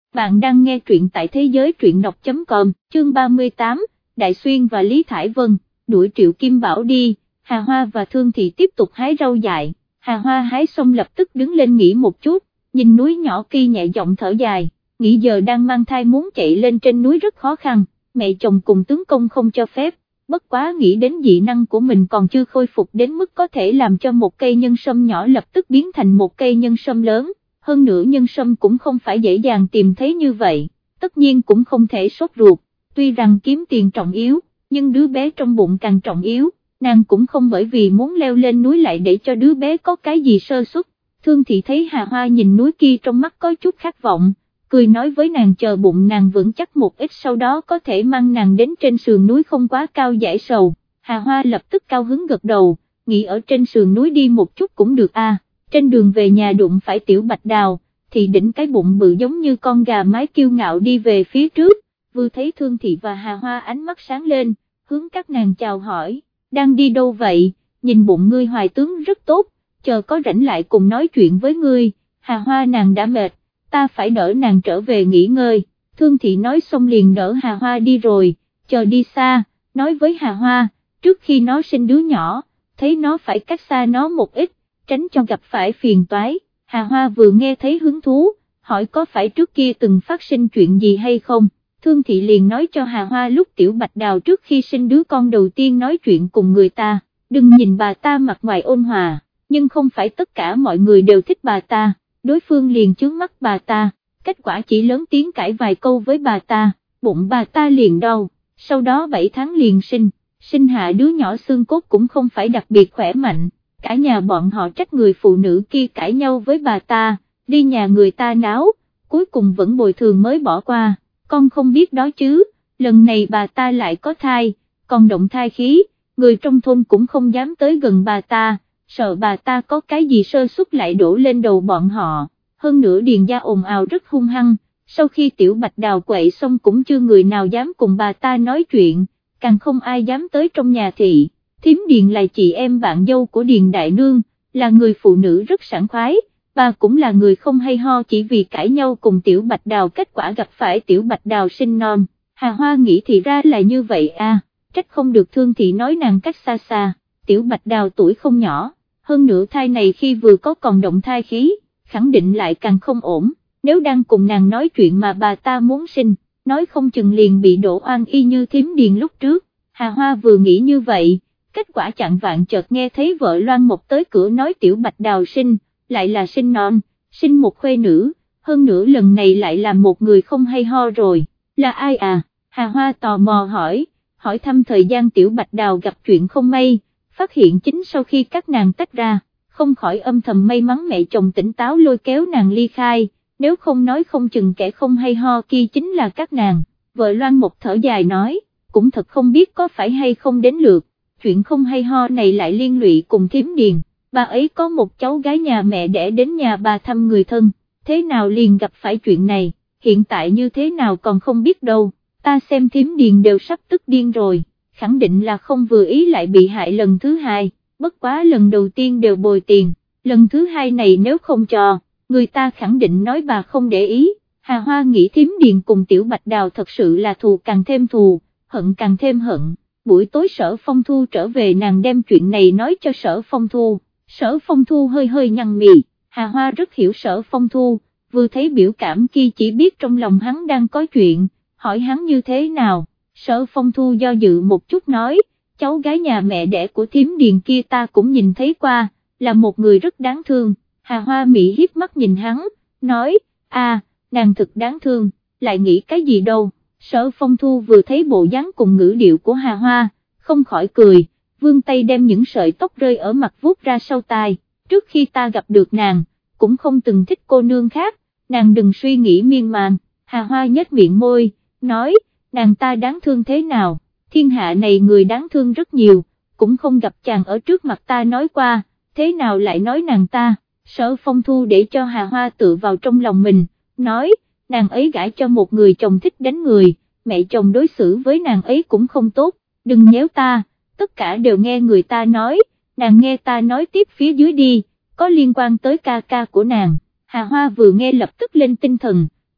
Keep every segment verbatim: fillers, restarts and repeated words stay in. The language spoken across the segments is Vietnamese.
Bạn đang nghe truyện tại thế giới truyện đọc chấm com, chương ba mươi tám, Đại Xuyên và Lý Thải Vân, đuổi Triệu Kim Bảo đi. Hà Hoa và Thương Thị tiếp tục hái rau dại, Hà Hoa hái xong lập tức đứng lên nghỉ một chút, nhìn núi nhỏ kia nhẹ giọng thở dài, nghĩ giờ đang mang thai muốn chạy lên trên núi rất khó khăn, mẹ chồng cùng tướng công không cho phép, bất quá nghĩ đến dị năng của mình còn chưa khôi phục đến mức có thể làm cho một cây nhân sâm nhỏ lập tức biến thành một cây nhân sâm lớn. Hơn nữa nhân sâm cũng không phải dễ dàng tìm thấy như vậy, tất nhiên cũng không thể sốt ruột, tuy rằng kiếm tiền trọng yếu, nhưng đứa bé trong bụng càng trọng yếu, nàng cũng không bởi vì muốn leo lên núi lại để cho đứa bé có cái gì sơ suất. Thương Thị thấy Hà Hoa nhìn núi kia trong mắt có chút khát vọng, cười nói với nàng chờ bụng nàng vững chắc một ít sau đó có thể mang nàng đến trên sườn núi không quá cao giải sầu. Hà Hoa lập tức cao hứng gật đầu, nghĩ ở trên sườn núi đi một chút cũng được a. Trên đường về nhà đụng phải Tiểu Bạch Đào, thì đỉnh cái bụng bự giống như con gà mái kiêu ngạo đi về phía trước, vừa thấy Thương Thị và Hà Hoa ánh mắt sáng lên, hướng các nàng chào hỏi, đang đi đâu vậy, nhìn bụng ngươi hoài tướng rất tốt, chờ có rảnh lại cùng nói chuyện với ngươi. Hà Hoa nàng đã mệt, ta phải đỡ nàng trở về nghỉ ngơi. Thương Thị nói xong liền đỡ Hà Hoa đi rồi, chờ đi xa, nói với Hà Hoa, trước khi nó sinh đứa nhỏ, thấy nó phải cách xa nó một ít, tránh cho gặp phải phiền toái. Hà Hoa vừa nghe thấy hứng thú, hỏi có phải trước kia từng phát sinh chuyện gì hay không. Thương Thị liền nói cho Hà Hoa lúc Tiểu Bạch Đào trước khi sinh đứa con đầu tiên nói chuyện cùng người ta, đừng nhìn bà ta mặt ngoài ôn hòa, nhưng không phải tất cả mọi người đều thích bà ta, đối phương liền chướng mắt bà ta, kết quả chỉ lớn tiếng cãi vài câu với bà ta, bụng bà ta liền đau, sau đó bảy tháng liền sinh, sinh hạ đứa nhỏ xương cốt cũng không phải đặc biệt khỏe mạnh. Cả nhà bọn họ trách người phụ nữ kia cãi nhau với bà ta, đi nhà người ta náo, cuối cùng vẫn bồi thường mới bỏ qua, con không biết đó chứ, lần này bà ta lại có thai, còn động thai khí, người trong thôn cũng không dám tới gần bà ta, sợ bà ta có cái gì sơ suất lại đổ lên đầu bọn họ, hơn nữa Điền gia ồn ào rất hung hăng, sau khi Tiểu Bạch Đào quậy xong cũng chưa người nào dám cùng bà ta nói chuyện, càng không ai dám tới trong nhà thị. Thím Điền là chị em bạn dâu của Điền Đại Nương, là người phụ nữ rất sảng khoái, bà cũng là người không hay ho chỉ vì cãi nhau cùng Tiểu Bạch Đào kết quả gặp phải Tiểu Bạch Đào sinh non. Hà Hoa nghĩ thì ra là như vậy à, trách không được Thương Thị nói nàng cách xa xa, Tiểu Bạch Đào tuổi không nhỏ, hơn nữa thai này khi vừa có còn động thai khí, khẳng định lại càng không ổn, nếu đang cùng nàng nói chuyện mà bà ta muốn sinh, nói không chừng liền bị đổ oan y như thím Điền lúc trước. Hà Hoa vừa nghĩ như vậy, kết quả chạng vạn chợt nghe thấy vợ Loan Mộc tới cửa nói Tiểu Bạch Đào sinh, lại là sinh non, sinh một khuê nữ, hơn nữa lần này lại là một người không hay ho rồi, là ai à? Hà Hoa tò mò hỏi, hỏi thăm thời gian Tiểu Bạch Đào gặp chuyện không may, phát hiện chính sau khi các nàng tách ra, không khỏi âm thầm may mắn mẹ chồng tỉnh táo lôi kéo nàng ly khai, nếu không nói không chừng kẻ không hay ho kia chính là các nàng. Vợ Loan Mộc thở dài nói, cũng thật không biết có phải hay không đến lượt. Chuyện không hay ho này lại liên lụy cùng thím Điền, bà ấy có một cháu gái nhà mẹ đẻ đến nhà bà thăm người thân, thế nào liền gặp phải chuyện này, hiện tại như thế nào còn không biết đâu, ta xem thím Điền đều sắp tức điên rồi, khẳng định là không vừa ý lại bị hại lần thứ hai, bất quá lần đầu tiên đều bồi tiền, lần thứ hai này nếu không cho, người ta khẳng định nói bà không để ý. Hà Hoa nghĩ thím Điền cùng Tiểu Bạch Đào thật sự là thù càng thêm thù, hận càng thêm hận. Buổi tối Sở Phong Thu trở về nàng đem chuyện này nói cho Sở Phong Thu, Sở Phong Thu hơi hơi nhăn mì, Hà Hoa rất hiểu Sở Phong Thu, vừa thấy biểu cảm kia chỉ biết trong lòng hắn đang có chuyện, hỏi hắn như thế nào, Sở Phong Thu do dự một chút nói, cháu gái nhà mẹ đẻ của thím Điền kia ta cũng nhìn thấy qua, là một người rất đáng thương. Hà Hoa Mỹ hiếp mắt nhìn hắn, nói, à, nàng thực đáng thương, lại nghĩ cái gì đâu. Sở Phong Thu vừa thấy bộ dáng cùng ngữ điệu của Hà Hoa, không khỏi cười, vươn tay đem những sợi tóc rơi ở mặt vuốt ra sau tai, trước khi ta gặp được nàng, cũng không từng thích cô nương khác, nàng đừng suy nghĩ miên man. Hà Hoa nhếch miệng môi, nói, nàng ta đáng thương thế nào, thiên hạ này người đáng thương rất nhiều, cũng không gặp chàng ở trước mặt ta nói qua, thế nào lại nói nàng ta. Sở Phong Thu để cho Hà Hoa tự vào trong lòng mình, nói, nàng ấy gả cho một người chồng thích đánh người, mẹ chồng đối xử với nàng ấy cũng không tốt, đừng nhéo ta, tất cả đều nghe người ta nói, nàng nghe ta nói tiếp phía dưới đi, có liên quan tới ca ca của nàng. Hà Hoa vừa nghe lập tức lên tinh thần,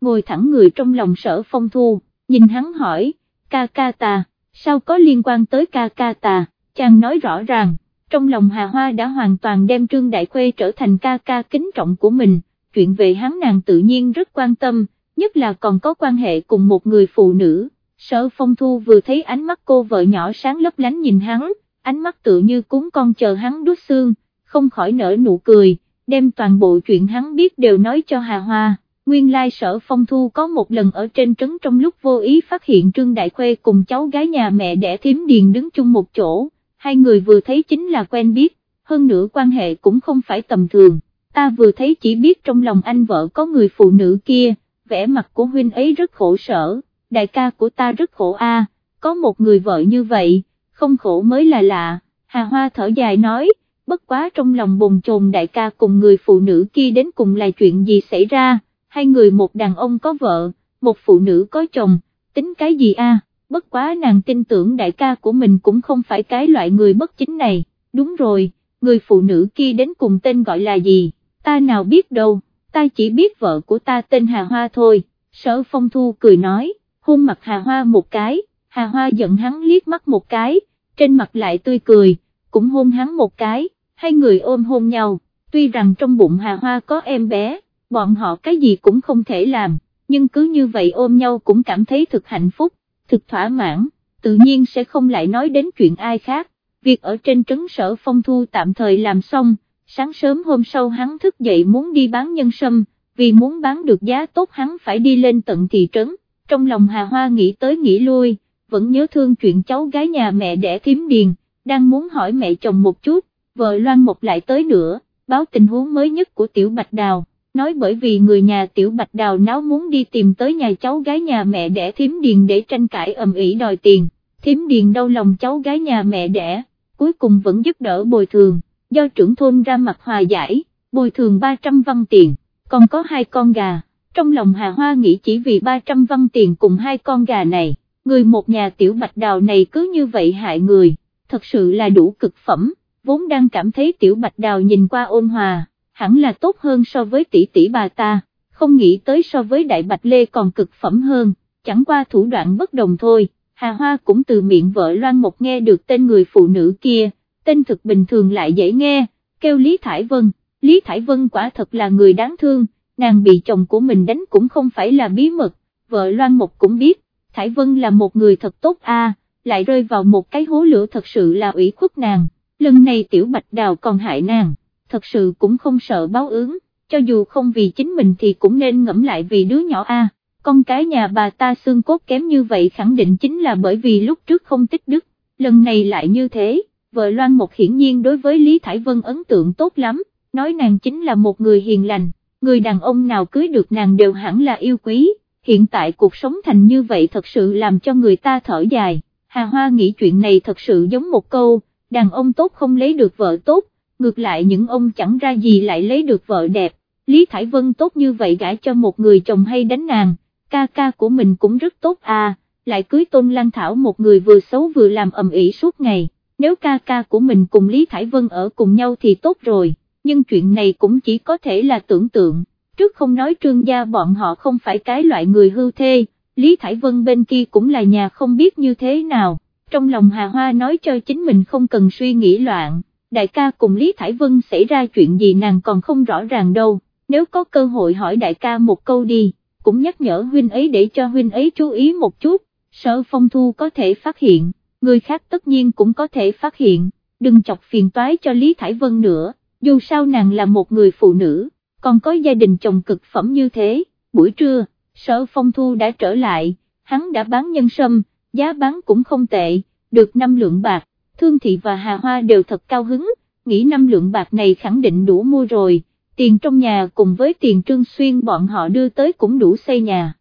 ngồi thẳng người trong lòng Sở Phong Thu, nhìn hắn hỏi, ca ca ta, sao có liên quan tới ca ca ta, chàng nói rõ ràng, trong lòng Hà Hoa đã hoàn toàn đem Trương Đại Khuê trở thành ca ca kính trọng của mình, chuyện về hắn nàng tự nhiên rất quan tâm, nhất là còn có quan hệ cùng một người phụ nữ. Sở Phong Thu vừa thấy ánh mắt cô vợ nhỏ sáng lấp lánh nhìn hắn, ánh mắt tựa như cún con chờ hắn đút xương, không khỏi nở nụ cười, đem toàn bộ chuyện hắn biết đều nói cho Hà Hoa. Nguyên lai Sở Phong Thu có một lần ở trên trấn trong lúc vô ý phát hiện Trương Đại Khuê cùng cháu gái nhà mẹ đẻ Thím Điền đứng chung một chỗ, hai người vừa thấy chính là quen biết, hơn nữa quan hệ cũng không phải tầm thường, ta vừa thấy chỉ biết trong lòng anh vợ có người phụ nữ kia, vẻ mặt của huynh ấy rất khổ sở, đại ca của ta rất khổ a, có một người vợ như vậy, không khổ mới là lạ. Hà Hoa thở dài nói, bất quá trong lòng bồn chồn đại ca cùng người phụ nữ kia đến cùng là chuyện gì xảy ra, hai người một đàn ông có vợ, một phụ nữ có chồng, tính cái gì a? Bất quá nàng tin tưởng đại ca của mình cũng không phải cái loại người bất chính này, đúng rồi, người phụ nữ kia đến cùng tên gọi là gì, ta nào biết đâu, ta chỉ biết vợ của ta tên Hà Hoa thôi. Sở Phong Thu cười nói, hôn mặt Hà Hoa một cái, Hà Hoa giận hắn liếc mắt một cái, trên mặt lại tươi cười, cũng hôn hắn một cái, hai người ôm hôn nhau, tuy rằng trong bụng Hà Hoa có em bé, bọn họ cái gì cũng không thể làm, nhưng cứ như vậy ôm nhau cũng cảm thấy thực hạnh phúc, thực thỏa mãn, tự nhiên sẽ không lại nói đến chuyện ai khác. Việc ở trên trấn Sở Phong Thu tạm thời làm xong, sáng sớm hôm sau hắn thức dậy muốn đi bán nhân sâm, vì muốn bán được giá tốt hắn phải đi lên tận thị trấn, trong lòng Hà Hoa nghĩ tới nghĩ lui, vẫn nhớ thương chuyện cháu gái nhà mẹ đẻ Thím Điền, đang muốn hỏi mẹ chồng một chút, vợ Loan Mộc lại tới nữa, báo tình huống mới nhất của Tiểu Bạch Đào, nói bởi vì người nhà Tiểu Bạch Đào náo muốn đi tìm tới nhà cháu gái nhà mẹ đẻ Thím Điền để tranh cãi ầm ĩ đòi tiền, Thím Điền đau lòng cháu gái nhà mẹ đẻ, cuối cùng vẫn giúp đỡ bồi thường, do trưởng thôn ra mặt hòa giải, bồi thường ba trăm văn tiền, còn có hai con gà, trong lòng Hà Hoa nghĩ chỉ vì ba trăm văn tiền cùng hai con gà này, người một nhà Tiểu Bạch Đào này cứ như vậy hại người, thật sự là đủ cực phẩm, vốn đang cảm thấy Tiểu Bạch Đào nhìn qua ôn hòa, hẳn là tốt hơn so với tỷ tỷ bà ta, không nghĩ tới so với Đại Bạch Lê còn cực phẩm hơn, chẳng qua thủ đoạn bất đồng thôi. Hà Hoa cũng từ miệng vợ Loan Mộc nghe được tên người phụ nữ kia, tên thực bình thường lại dễ nghe, kêu Lý Thải Vân. Lý Thải Vân quả thật là người đáng thương, nàng bị chồng của mình đánh cũng không phải là bí mật, vợ Loan Mộc cũng biết, Thải Vân là một người thật tốt a, lại rơi vào một cái hố lửa thật sự là ủy khuất nàng, lần này Tiểu Bạch Đào còn hại nàng, thật sự cũng không sợ báo ứng, cho dù không vì chính mình thì cũng nên ngẫm lại vì đứa nhỏ a. Con cái nhà bà ta xương cốt kém như vậy khẳng định chính là bởi vì lúc trước không tích đức, lần này lại như thế, vợ Loan Mộc hiển nhiên đối với Lý Thải Vân ấn tượng tốt lắm, nói nàng chính là một người hiền lành, người đàn ông nào cưới được nàng đều hẳn là yêu quý, hiện tại cuộc sống thành như vậy thật sự làm cho người ta thở dài. Hà Hoa nghĩ chuyện này thật sự giống một câu, đàn ông tốt không lấy được vợ tốt, ngược lại những ông chẳng ra gì lại lấy được vợ đẹp, Lý Thải Vân tốt như vậy gả cho một người chồng hay đánh nàng. Ca ca của mình cũng rất tốt à, lại cưới Tôn Lan Thảo một người vừa xấu vừa làm ầm ĩ suốt ngày, nếu ca ca của mình cùng Lý Thải Vân ở cùng nhau thì tốt rồi, nhưng chuyện này cũng chỉ có thể là tưởng tượng, trước không nói Trương gia bọn họ không phải cái loại người hưu thê, Lý Thải Vân bên kia cũng là nhà không biết như thế nào, trong lòng Hà Hoa nói cho chính mình không cần suy nghĩ loạn, đại ca cùng Lý Thải Vân xảy ra chuyện gì nàng còn không rõ ràng đâu, nếu có cơ hội hỏi đại ca một câu đi. Cũng nhắc nhở huynh ấy để cho huynh ấy chú ý một chút, Sở Phong Thu có thể phát hiện, người khác tất nhiên cũng có thể phát hiện, đừng chọc phiền toái cho Lý Thải Vân nữa, dù sao nàng là một người phụ nữ, còn có gia đình chồng cực phẩm như thế. Buổi trưa, Sở Phong Thu đã trở lại, hắn đã bán nhân sâm, giá bán cũng không tệ, được năm lượng bạc, Thương Thị và Hà Hoa đều thật cao hứng, nghĩ năm lượng bạc này khẳng định đủ mua rồi. Tiền trong nhà cùng với tiền Trương Xuyên bọn họ đưa tới cũng đủ xây nhà.